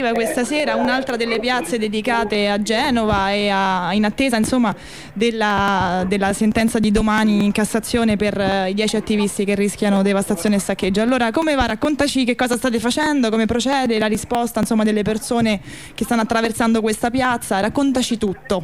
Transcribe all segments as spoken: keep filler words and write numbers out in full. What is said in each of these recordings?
Questa sera un'altra delle piazze dedicate a Genova e a, in attesa insomma della, della sentenza di domani in Cassazione per uh, i dieci attivisti che rischiano devastazione e saccheggio. Allora, come va? Raccontaci che cosa state facendo, come procede la risposta insomma delle persone che stanno attraversando questa piazza, raccontaci tutto.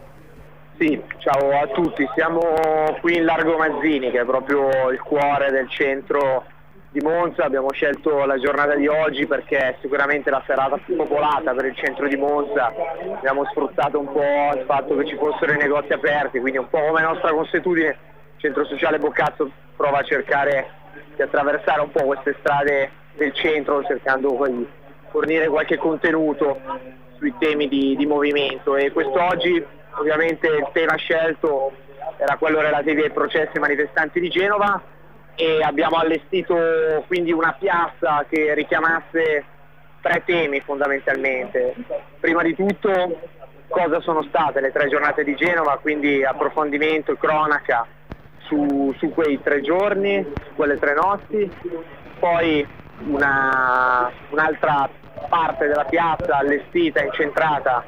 Sì, ciao a tutti, siamo qui in Largo Mazzini, che è proprio il cuore del centro di Monza. Abbiamo scelto la giornata di oggi perché è sicuramente la serata più popolata per il centro di Monza. Abbiamo sfruttato un po' il fatto che ci fossero i negozi aperti, quindi un po' come nostra consuetudine il centro sociale Boccazzo prova a cercare di attraversare un po' queste strade del centro, cercando di fornire qualche contenuto sui temi di, di movimento. E quest'oggi ovviamente il tema scelto era quello relativo ai processi manifestanti di Genova, e abbiamo allestito quindi una piazza che richiamasse tre temi fondamentalmente. Prima di tutto, cosa sono state le tre giornate di Genova, quindi approfondimento e cronaca su, su quei tre giorni, su quelle tre notti. Poi una, un'altra parte della piazza allestita, incentrata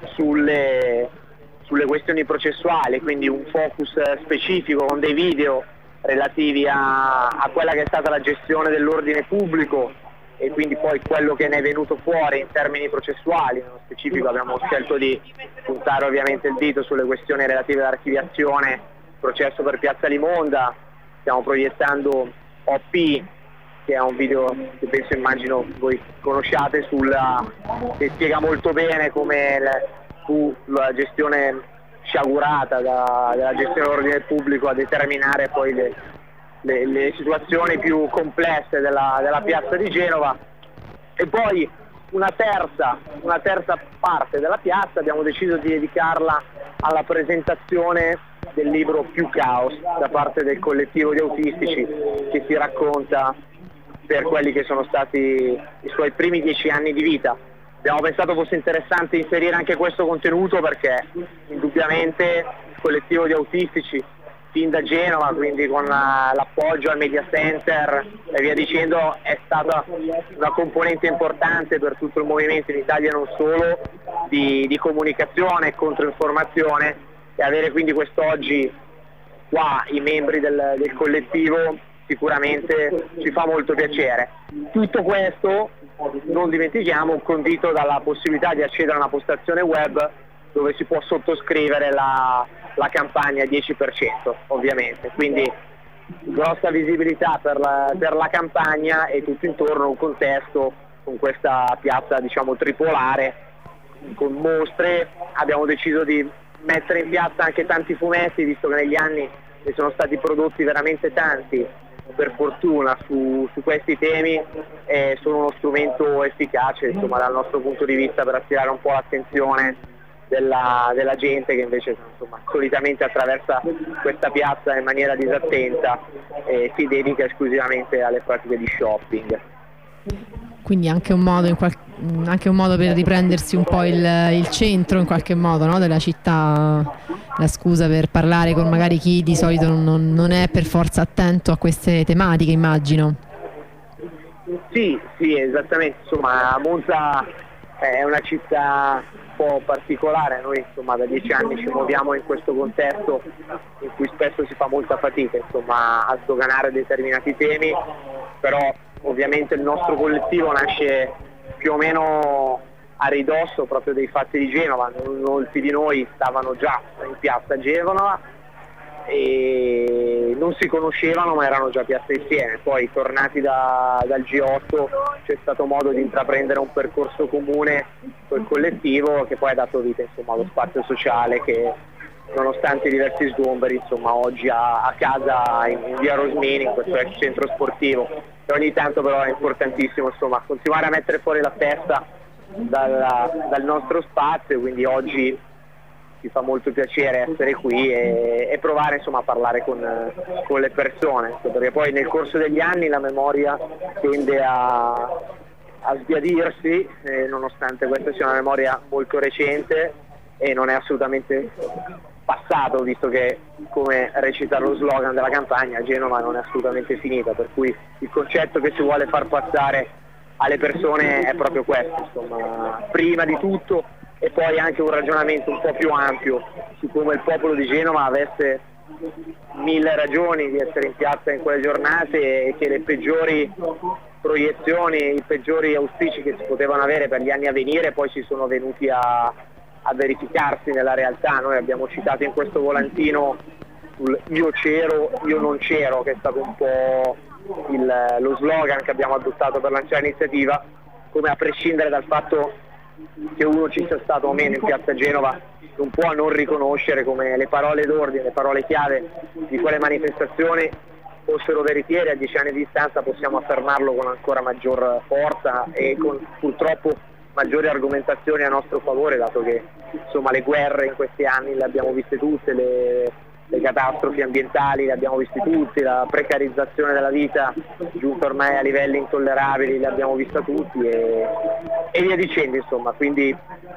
sulle, sulle questioni processuali, quindi un focus specifico con dei video relativi a, a quella che è stata la gestione dell'ordine pubblico e quindi poi quello che ne è venuto fuori in termini processuali. Nello specifico abbiamo scelto di puntare ovviamente il dito sulle questioni relative all'archiviazione, processo per Piazza Limonda. Stiamo proiettando O P, che è un video che penso, immagino voi conosciate, sulla, che spiega molto bene come fu la gestione sciagurata da, della gestione dell'ordine pubblico a determinare poi le, le, le situazioni più complesse della, della piazza di Genova. E poi una terza, una terza parte della piazza abbiamo deciso di dedicarla alla presentazione del libro Più Caos da parte del collettivo di autistici, che si racconta per quelli che sono stati i suoi primi dieci anni di vita. Abbiamo pensato fosse interessante inserire anche questo contenuto perché indubbiamente il collettivo di autistici fin da Genova, quindi con l'appoggio al Media Center e via dicendo, è stata una componente importante per tutto il movimento in Italia e non solo, di, di comunicazione e controinformazione, e avere quindi quest'oggi qua i membri del, del collettivo sicuramente ci fa molto piacere. Tutto questo, non dimentichiamo, condito dalla possibilità di accedere a una postazione web dove si può sottoscrivere la, la campagna dieci per cento ovviamente, quindi grossa visibilità per la, per la campagna e tutto intorno un contesto con questa piazza diciamo tripolare con mostre. Abbiamo deciso di mettere in piazza anche tanti fumetti, visto che negli anni ne sono stati prodotti veramente tanti per fortuna su, su questi temi, e sono uno strumento efficace insomma dal nostro punto di vista per attirare un po' l'attenzione della, della gente che invece insomma solitamente attraversa questa piazza in maniera disattenta e si dedica esclusivamente alle pratiche di shopping. Quindi anche un modo, in qual- anche un modo per riprendersi un po' il, il centro in qualche modo, no? Della città, la scusa per parlare con magari chi di solito non, non è per forza attento a queste tematiche, immagino. Sì, sì, esattamente. Insomma, Monza è una città un po' particolare. Noi insomma da dieci anni ci muoviamo in questo contesto in cui spesso si fa molta fatica insomma a sdoganare determinati temi, però ovviamente il nostro collettivo nasce più o meno a ridosso proprio dei fatti di Genova. Molti di noi stavano già in piazza Genova e non si conoscevano ma erano già a piazza insieme. Poi tornati da, dal G otto c'è stato modo di intraprendere un percorso comune col collettivo, che poi ha dato vita insomma allo spazio sociale che, nonostante diversi sgomberi, insomma oggi ha a casa in, in via Rosmini, in questo ex centro sportivo. E ogni tanto però è importantissimo insomma continuare a mettere fuori la testa dal, dal nostro spazio, quindi oggi ci fa molto piacere essere qui e, e provare insomma a parlare con, con le persone, perché poi nel corso degli anni la memoria tende a, a sbiadirsi, eh, nonostante questa sia una memoria molto recente e non è assolutamente passato, visto che, come recita lo slogan della campagna, Genova non è assolutamente finita, per cui il concetto che si vuole far passare alle persone è proprio questo, insomma, prima di tutto, e poi anche un ragionamento un po' più ampio su come il popolo di Genova avesse mille ragioni di essere in piazza in quelle giornate e che le peggiori proiezioni, i peggiori auspici che si potevano avere per gli anni a venire poi si sono venuti a, a verificarsi nella realtà. Noi abbiamo citato in questo volantino sul io c'ero, io non c'ero, che è stato un po' il, lo slogan che abbiamo adottato per lanciare l'iniziativa, come a prescindere dal fatto che uno ci sia stato o meno in piazza Genova non può non riconoscere come le parole d'ordine, le parole chiave di quelle manifestazioni fossero veritiere. A dieci anni di distanza possiamo affermarlo con ancora maggior forza e con purtroppo maggiori argomentazioni a nostro favore, dato che insomma le guerre in questi anni le abbiamo viste tutte, le, le catastrofi ambientali le abbiamo viste tutte, la precarizzazione della vita giunta ormai a livelli intollerabili le abbiamo vista tutti e, e via dicendo, insomma. Quindi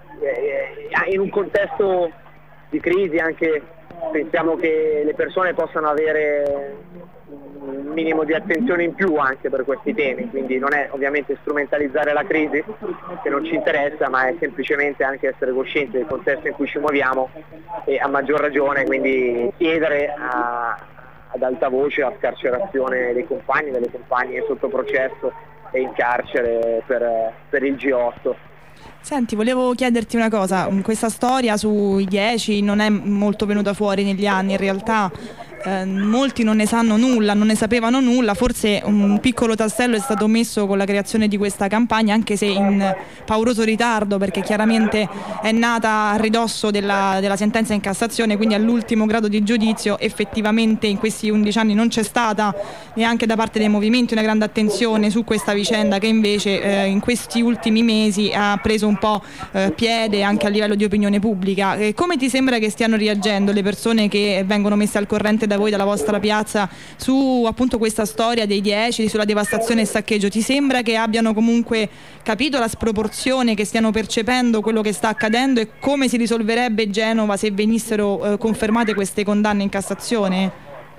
eh, in un contesto di crisi anche pensiamo che le persone possano avere un minimo di attenzione in più anche per questi temi, quindi non è ovviamente strumentalizzare la crisi che non ci interessa, ma è semplicemente anche essere coscienti del contesto in cui ci muoviamo e a maggior ragione quindi chiedere a, ad alta voce la scarcerazione dei compagni, delle compagne sotto processo e in carcere per, per il G otto. Senti, volevo chiederti una cosa, questa storia sui dieci non è molto venuta fuori negli anni, in realtà eh, molti non ne sanno nulla, non ne sapevano nulla, forse un piccolo tassello è stato messo con la creazione di questa campagna, anche se in pauroso ritardo, perché chiaramente è nata a ridosso della, della sentenza in Cassazione, quindi all'ultimo grado di giudizio. Effettivamente in questi undici anni non c'è stata neanche da parte dei movimenti una grande attenzione su questa vicenda, che invece eh, in questi ultimi mesi ha preso un po' eh, piede anche a livello di opinione pubblica. E come ti sembra che stiano reagendo le persone che vengono messe al corrente da voi, dalla vostra piazza, su appunto questa storia dei dieci, sulla devastazione e saccheggio? Ti sembra che abbiano comunque capito la sproporzione, che stiano percependo quello che sta accadendo e come si risolverebbe Genova se venissero eh, confermate queste condanne in Cassazione?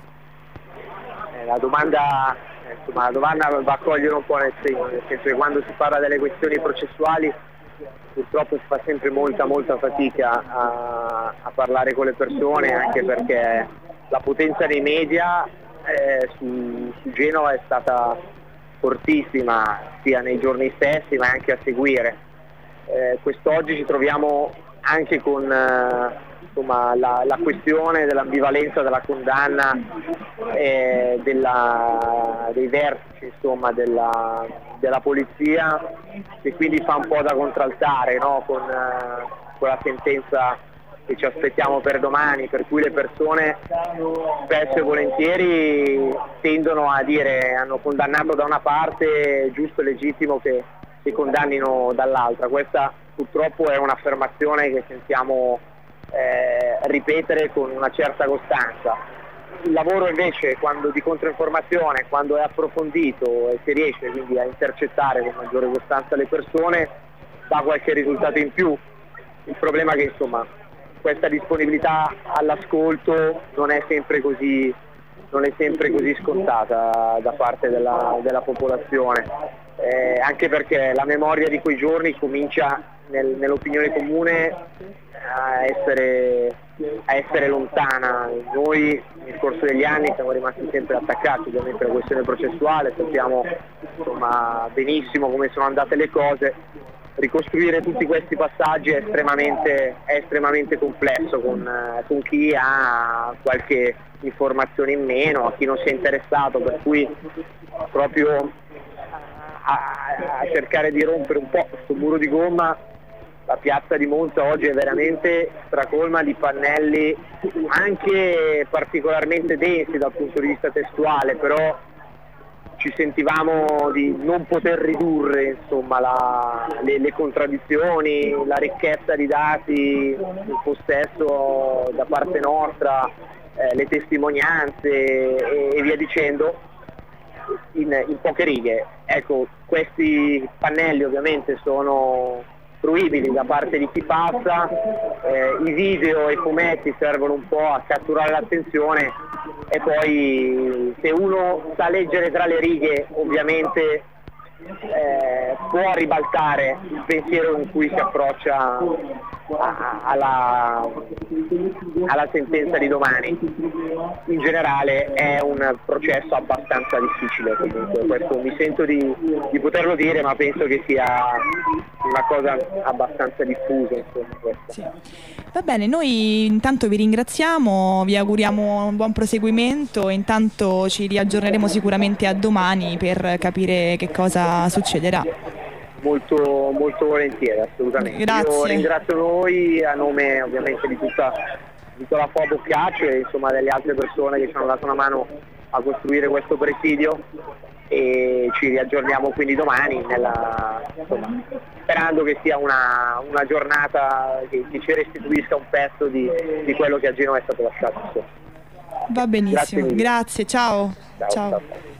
Eh, la domanda eh, insomma, la domanda va a cogliere un po' nel segno, nel senso che quando si parla delle questioni processuali purtroppo si fa sempre molta molta fatica a, a parlare con le persone, anche perché la potenza dei media eh, su, su Genova è stata fortissima sia nei giorni stessi ma anche a seguire. Eh, quest'oggi ci troviamo anche con eh, insomma, la, la questione dell'ambivalenza della condanna eh, della, dei vertici insomma, della, della polizia, che quindi fa un po' da contraltare, no? con, eh, con la sentenza che ci aspettiamo per domani, per cui le persone spesso e volentieri tendono a dire hanno condannato da una parte, è giusto e legittimo che si condannino dall'altra. Questa purtroppo è un'affermazione che sentiamo eh, ripetere con una certa costanza. Il lavoro invece, quando di controinformazione, quando è approfondito e si riesce quindi a intercettare con maggiore costanza le persone, dà qualche risultato in più. Il problema è che insomma questa disponibilità all'ascolto non è sempre così, non è sempre così scontata da parte della, della popolazione, eh, anche perché la memoria di quei giorni comincia nel, nell'opinione comune a essere, a essere lontana. Noi nel corso degli anni siamo rimasti sempre attaccati ovviamente alla questione processuale, sappiamo insomma, benissimo come sono andate le cose. Ricostruire tutti questi passaggi è estremamente, è estremamente complesso con, con chi ha qualche informazione in meno, a chi non si è interessato, per cui proprio a, a cercare di rompere un po' questo muro di gomma. La piazza di Monza oggi è veramente stracolma di pannelli anche particolarmente densi dal punto di vista testuale, però ci sentivamo di non poter ridurre insomma, la, le, le contraddizioni, la ricchezza di dati in possesso da parte nostra, eh, le testimonianze e, e via dicendo, in, in poche righe. Ecco, questi pannelli ovviamente sono fruibili da parte di chi passa, eh, i video e i fumetti servono un po' a catturare l'attenzione e poi se uno sa leggere tra le righe ovviamente eh, può ribaltare il pensiero con cui si approccia a, alla, alla sentenza di domani. In generale è un processo abbastanza difficile, comunque questo mi sento di, di poterlo dire, ma penso che sia una cosa abbastanza diffusa, insomma, sì. Va bene, noi intanto vi ringraziamo, vi auguriamo un buon proseguimento e intanto ci riaggiorneremo sicuramente a domani per capire che cosa succederà. Molto, molto volentieri, assolutamente. Grazie. Io ringrazio voi a nome ovviamente di tutta, di tutta la F O A Boccaccio e insomma delle altre persone che ci hanno dato una mano a costruire questo presidio, e ci riaggiorniamo quindi domani nella, insomma, sperando che sia una, una giornata che, che ci restituisca un pezzo di, di quello che a Genova è stato lasciato. Va benissimo, grazie, grazie, ciao. Ciao, ciao. ciao.